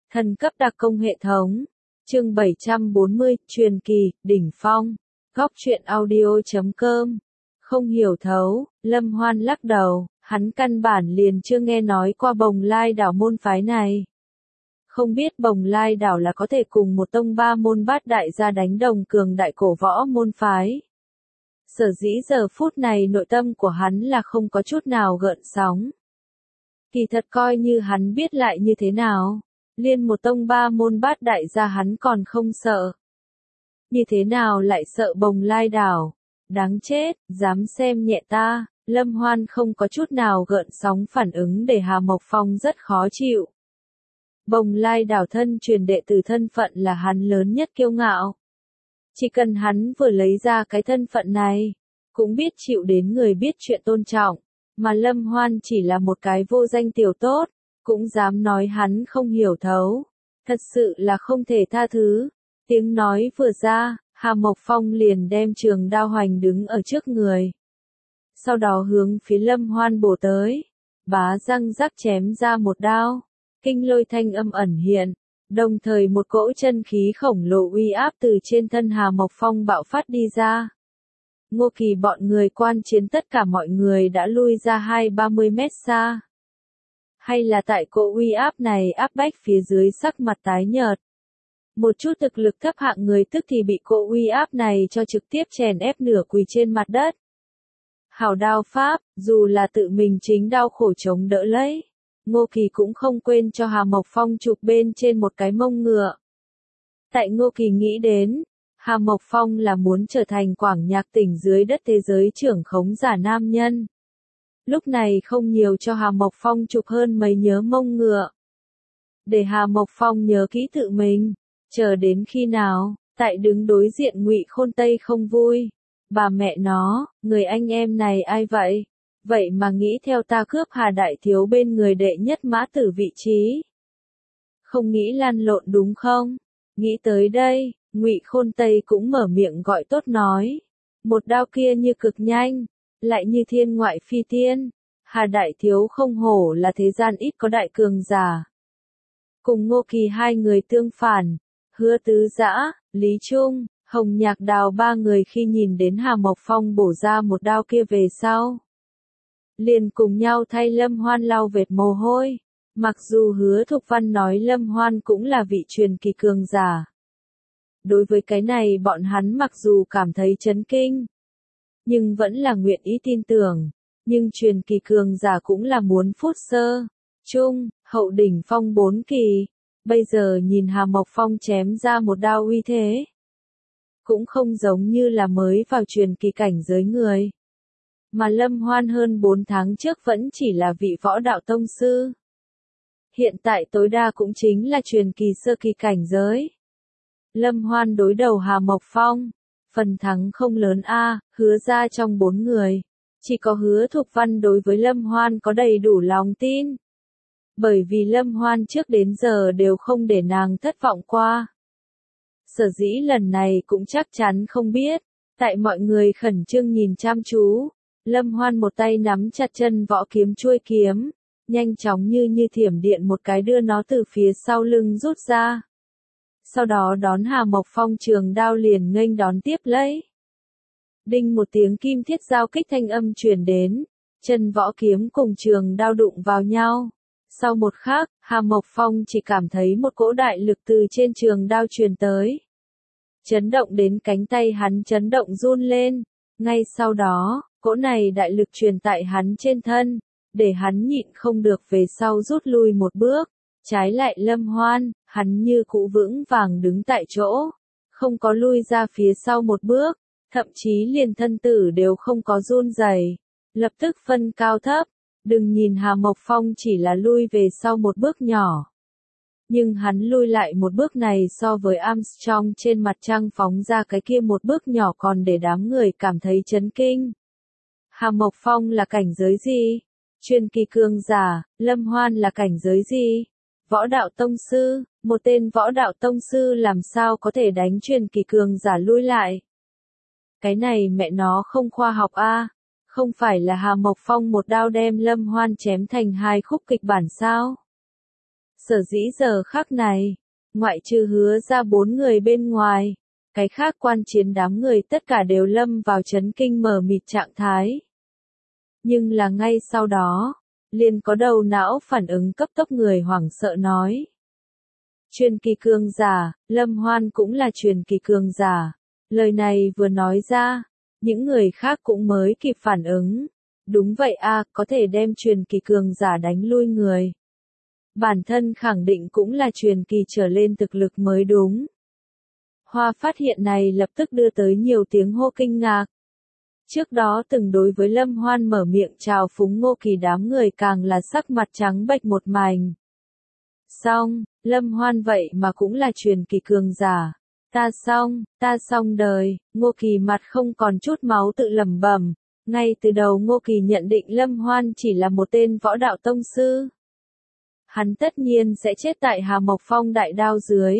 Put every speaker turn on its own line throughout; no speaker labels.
Thần cấp đặc công hệ thống. Chương 740, truyền kỳ, đỉnh phong. Góc truyện audio.com. Không hiểu thấu, Lâm Hoan lắc đầu, hắn căn bản liền chưa nghe nói qua Bồng Lai đảo môn phái này. Không biết Bồng Lai đảo là có thể cùng một tông ba môn bát đại gia đánh đồng cường đại cổ võ môn phái. Sở dĩ giờ phút này nội tâm của hắn là không có chút nào gợn sóng. Kỳ thật coi như hắn biết lại như thế nào, liên một tông ba môn bát đại gia hắn còn không sợ. Như thế nào lại sợ Bồng Lai đảo? Đáng chết, dám xem nhẹ ta. Lâm Hoan không có chút nào gợn sóng phản ứng để Hà Mộc Phong rất khó chịu. Bồng Lai đảo thân truyền đệ tử thân phận là hắn lớn nhất kiêu ngạo. Chỉ cần hắn vừa lấy ra cái thân phận này, cũng biết chịu đến người biết chuyện tôn trọng, mà Lâm Hoan chỉ là một cái vô danh tiểu tốt, cũng dám nói hắn không hiểu thấu. Thật sự là không thể tha thứ. Tiếng nói vừa ra, Hà Mộc Phong liền đem trường đao hoành đứng ở trước người. Sau đó hướng phía Lâm Hoan bổ tới, bá răng rắc chém ra một đao, kinh lôi thanh âm ẩn hiện, đồng thời một cỗ chân khí khổng lồ uy áp từ trên thân Hà Mộc Phong bạo phát đi ra. Ngô Kỳ bọn người quan chiến tất cả mọi người đã lui ra 20-30 mét xa. Hay là tại cỗ uy áp này áp bách phía dưới sắc mặt tái nhợt. Một chút thực lực thấp hạng người tức thì bị cỗ uy áp này cho trực tiếp chèn ép nửa quỳ trên mặt đất. Hảo đao pháp, dù là tự mình chính đau khổ chống đỡ lấy, Ngô Kỳ cũng không quên cho Hà Mộc Phong chụp bên trên một cái mông ngựa. Tại Ngô Kỳ nghĩ đến, Hà Mộc Phong là muốn trở thành Quảng Nhạc tỉnh dưới đất thế giới trưởng khống giả nam nhân. Lúc này không nhiều cho Hà Mộc Phong chụp hơn mấy nhớ mông ngựa. Để Hà Mộc Phong nhớ kỹ tự mình, chờ đến khi nào, tại đứng đối diện Ngụy Khôn Tây không vui. Bà mẹ nó, người anh em này ai vậy? Vậy mà nghĩ theo ta cướp Hà Đại Thiếu bên người đệ nhất mã tử vị trí. Không nghĩ lăn lộn đúng không? Nghĩ tới đây, Ngụy Khôn Tây cũng mở miệng gọi tốt nói. Một đao kia như cực nhanh, lại như thiên ngoại phi tiên. Hà Đại Thiếu không hổ là thế gian ít có đại cường giả. Cùng Ngô Kỳ hai người tương phản, Hứa Tứ Dã, Lý Trung, Hồng Nhạc Đào ba người khi nhìn đến Hà Mộc Phong bổ ra một đao kia về sau, liền cùng nhau thay Lâm Hoan lau vệt mồ hôi. Mặc dù Hứa Thục Văn nói Lâm Hoan cũng là vị truyền kỳ cường giả. Đối với cái này bọn hắn mặc dù cảm thấy chấn kinh, nhưng vẫn là nguyện ý tin tưởng. Nhưng truyền kỳ cường giả cũng là muốn phút sơ, trung, hậu đỉnh phong 4 kỳ. Bây giờ nhìn Hà Mộc Phong chém ra một đao uy thế, cũng không giống như là mới vào truyền kỳ cảnh giới người. Mà Lâm Hoan hơn 4 tháng trước vẫn chỉ là vị võ đạo tông sư. Hiện tại tối đa cũng chính là truyền kỳ sơ kỳ cảnh giới. Lâm Hoan đối đầu Hà Mộc Phong, phần thắng không lớn a. Hứa ra trong 4 người, chỉ có Hứa Thục Văn đối với Lâm Hoan có đầy đủ lòng tin. Bởi vì Lâm Hoan trước đến giờ đều không để nàng thất vọng qua. Sở dĩ lần này cũng chắc chắn không biết. Tại mọi người khẩn trương nhìn chăm chú, Lâm Hoan một tay nắm chặt chân võ kiếm chuôi kiếm, nhanh chóng như thiểm điện một cái đưa nó từ phía sau lưng rút ra. Sau đó đón Hà Mộc Phong trường đao liền nghênh đón tiếp lấy. Đinh một tiếng kim thiết giao kích thanh âm truyền đến, chân võ kiếm cùng trường đao đụng vào nhau. Sau một khắc, Hà Mộc Phong chỉ cảm thấy một cỗ đại lực từ trên trường đao truyền tới. Chấn động đến cánh tay hắn chấn động run lên. Ngay sau đó, cỗ này đại lực truyền tại hắn trên thân, để hắn nhịn không được về sau rút lui một bước. Trái lại Lâm Hoan, hắn như cũ vững vàng đứng tại chỗ, không có lui ra phía sau một bước, thậm chí liền thân tử đều không có run rẩy. Lập tức phân cao thấp. Đừng nhìn Hà Mộc Phong chỉ là lui về sau một bước nhỏ. Nhưng hắn lui lại một bước này so với Armstrong trên mặt trăng phóng ra cái kia một bước nhỏ còn để đám người cảm thấy chấn kinh. Hà Mộc Phong là cảnh giới gì? Truyền kỳ cường giả. Lâm Hoan là cảnh giới gì? Võ đạo tông sư. Một tên võ đạo tông sư làm sao có thể đánh truyền kỳ cường giả lui lại? Cái này mẹ nó không khoa học a. Không phải là Hà Mộc Phong một đao đem Lâm Hoan chém thành 2 khúc kịch bản sao? Sở dĩ giờ khắc này, ngoại trừ Hứa ra 4 người bên ngoài, cái khác quan chiến đám người tất cả đều lâm vào chấn kinh mờ mịt trạng thái. Nhưng là ngay sau đó, liền có đầu não phản ứng cấp tốc người hoảng sợ nói. Truyền kỳ cường giả, Lâm Hoan cũng là truyền kỳ cường giả. Lời này vừa nói ra, những người khác cũng mới kịp phản ứng. Đúng vậy a, có thể đem truyền kỳ cường giả đánh lui người. Bản thân khẳng định cũng là truyền kỳ trở lên thực lực mới đúng. Hoa phát hiện này lập tức đưa tới nhiều tiếng hô kinh ngạc. Trước đó từng đối với Lâm Hoan mở miệng chào phúng Ngô Kỳ đám người càng là sắc mặt trắng bệch một mảnh. Xong, Lâm Hoan vậy mà cũng là truyền kỳ cường giả. Ta xong đời, Ngô Kỳ mặt không còn chút máu tự lẩm bẩm. Ngay từ đầu Ngô Kỳ nhận định Lâm Hoan chỉ là một tên võ đạo tông sư. Hắn tất nhiên sẽ chết tại Hà Mộc Phong đại đao dưới.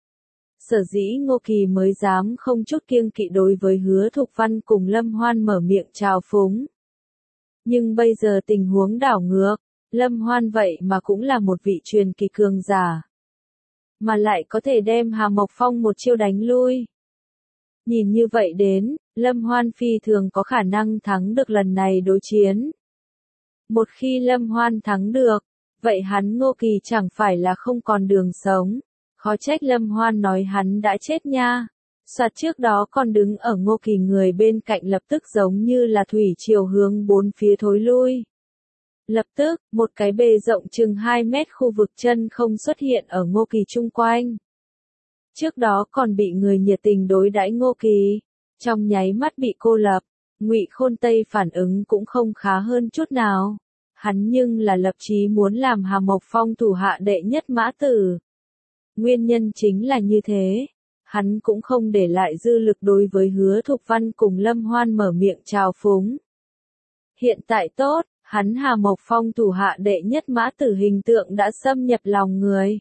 Sở dĩ Ngô Kỳ mới dám không chút kiêng kỵ đối với Hứa Thục Văn cùng Lâm Hoan mở miệng chào phúng. Nhưng bây giờ tình huống đảo ngược, Lâm Hoan vậy mà cũng là một vị truyền kỳ cường giả. Mà lại có thể đem Hà Mộc Phong một chiêu đánh lui. Nhìn như vậy đến, Lâm Hoan phi thường có khả năng thắng được lần này đối chiến. Một khi Lâm Hoan thắng được, vậy hắn Ngô Kỳ chẳng phải là không còn đường sống. Khó trách Lâm Hoan nói hắn đã chết nha. Soạt trước đó còn đứng ở Ngô Kỳ người bên cạnh lập tức giống như là thủy triều hướng bốn phía thối lui. Lập tức, một cái bề rộng chừng 2 mét khu vực chân không xuất hiện ở Ngô Kỳ chung quanh. Trước đó còn bị người nhiệt tình đối đãi Ngô Kỳ, trong nháy mắt bị cô lập, Ngụy Khôn Tây phản ứng cũng không khá hơn chút nào. Hắn nhưng là lập chí muốn làm Hà Mộc Phong thủ hạ đệ nhất mã tử. Nguyên nhân chính là như thế, hắn cũng không để lại dư lực đối với Hứa Thục Văn cùng Lâm Hoan mở miệng chào phúng. Hiện tại tốt, hắn Hà Mộc Phong thủ hạ đệ nhất mã tử hình tượng đã xâm nhập lòng người.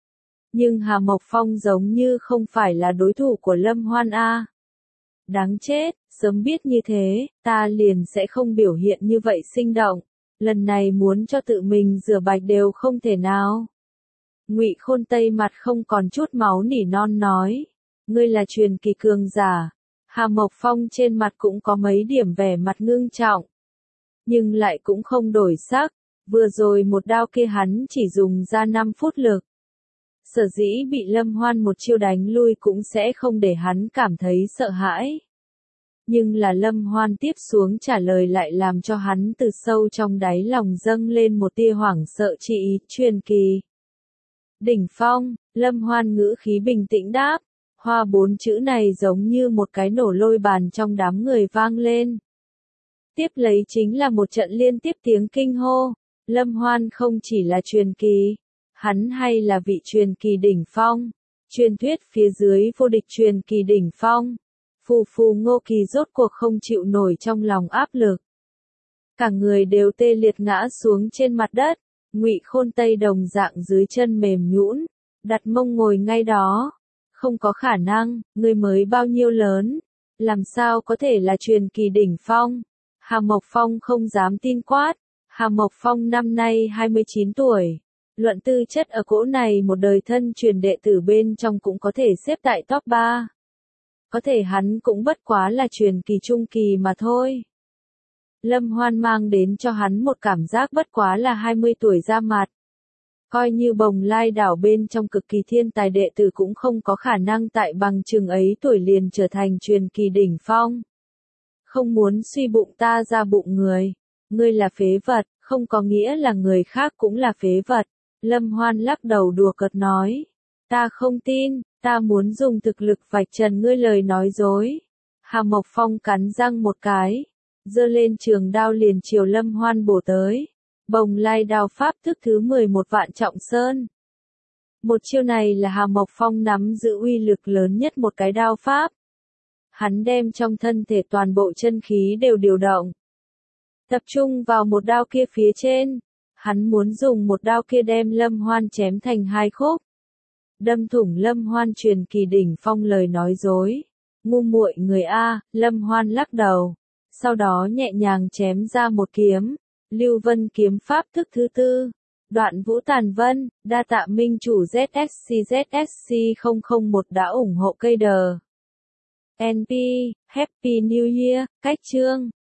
Nhưng Hà Mộc Phong giống như không phải là đối thủ của Lâm Hoan a. Đáng chết, sớm biết như thế, ta liền sẽ không biểu hiện như vậy sinh động. Lần này muốn cho tự mình rửa bạch đều không thể nào. Ngụy Khôn Tây mặt không còn chút máu nỉ non nói. Ngươi là truyền kỳ cường giả. Hà Mộc Phong trên mặt cũng có mấy điểm vẻ mặt ngưng trọng. Nhưng lại cũng không đổi sắc. Vừa rồi một đao kia hắn chỉ dùng ra 5 phút lực. Sở dĩ bị Lâm Hoan một chiêu đánh lui cũng sẽ không để hắn cảm thấy sợ hãi. Nhưng là Lâm Hoan tiếp xuống trả lời lại làm cho hắn từ sâu trong đáy lòng dâng lên một tia hoảng sợ chi ý, truyền kỳ. Đỉnh phong, Lâm Hoan ngữ khí bình tĩnh đáp, hoa 4 chữ này giống như một cái nổ lôi bàn trong đám người vang lên. Tiếp lấy chính là một trận liên tiếp tiếng kinh hô, Lâm Hoan không chỉ là truyền kỳ, hắn hay là vị truyền kỳ đỉnh phong, truyền thuyết phía dưới vô địch truyền kỳ đỉnh phong. Phù Ngô Kỳ rốt cuộc không chịu nổi trong lòng áp lực. Cả người đều tê liệt ngã xuống trên mặt đất, Ngụy Khôn Tây đồng dạng dưới chân mềm nhũn, đặt mông ngồi ngay đó. Không có khả năng, người mới bao nhiêu lớn, làm sao có thể là truyền kỳ đỉnh phong. Hà Mộc Phong không dám tin quát, Hà Mộc Phong năm nay 29 tuổi. Luận tư chất ở cỗ này một đời thân truyền đệ tử bên trong cũng có thể xếp tại top 3. Có thể hắn cũng bất quá là truyền kỳ trung kỳ mà thôi. Lâm Hoan mang đến cho hắn một cảm giác bất quá là 20 tuổi ra mặt. Coi như Bồng Lai đảo bên trong cực kỳ thiên tài đệ tử cũng không có khả năng tại bằng chừng ấy tuổi liền trở thành truyền kỳ đỉnh phong. Không muốn suy bụng ta ra bụng người. Ngươi là phế vật, không có nghĩa là người khác cũng là phế vật. Lâm Hoan lắc đầu đùa cợt nói. Ta không tin, ta muốn dùng thực lực vạch trần ngươi lời nói dối. Hà Mộc Phong cắn răng một cái, giơ lên trường đao liền chiều Lâm Hoan bổ tới. Bồng Lai đao pháp thức thứ 11 Vạn Trọng Sơn. Một chiêu này là Hà Mộc Phong nắm giữ uy lực lớn nhất một cái đao pháp. Hắn đem trong thân thể toàn bộ chân khí đều điều động. Tập trung vào một đao kia phía trên. Hắn muốn dùng một đao kia đem Lâm Hoan chém thành 2 khúc. Đâm thủng Lâm Hoan truyền kỳ đỉnh phong lời nói dối. Ngu muội người a, Lâm Hoan lắc đầu. Sau đó nhẹ nhàng chém ra một kiếm. Lưu Vân kiếm pháp thức thứ 4. Đoạn Vũ Tàn Vân, đa tạ minh chủ ZSC 001 đã ủng hộ cây đờ. NP, Happy New Year, cách chương.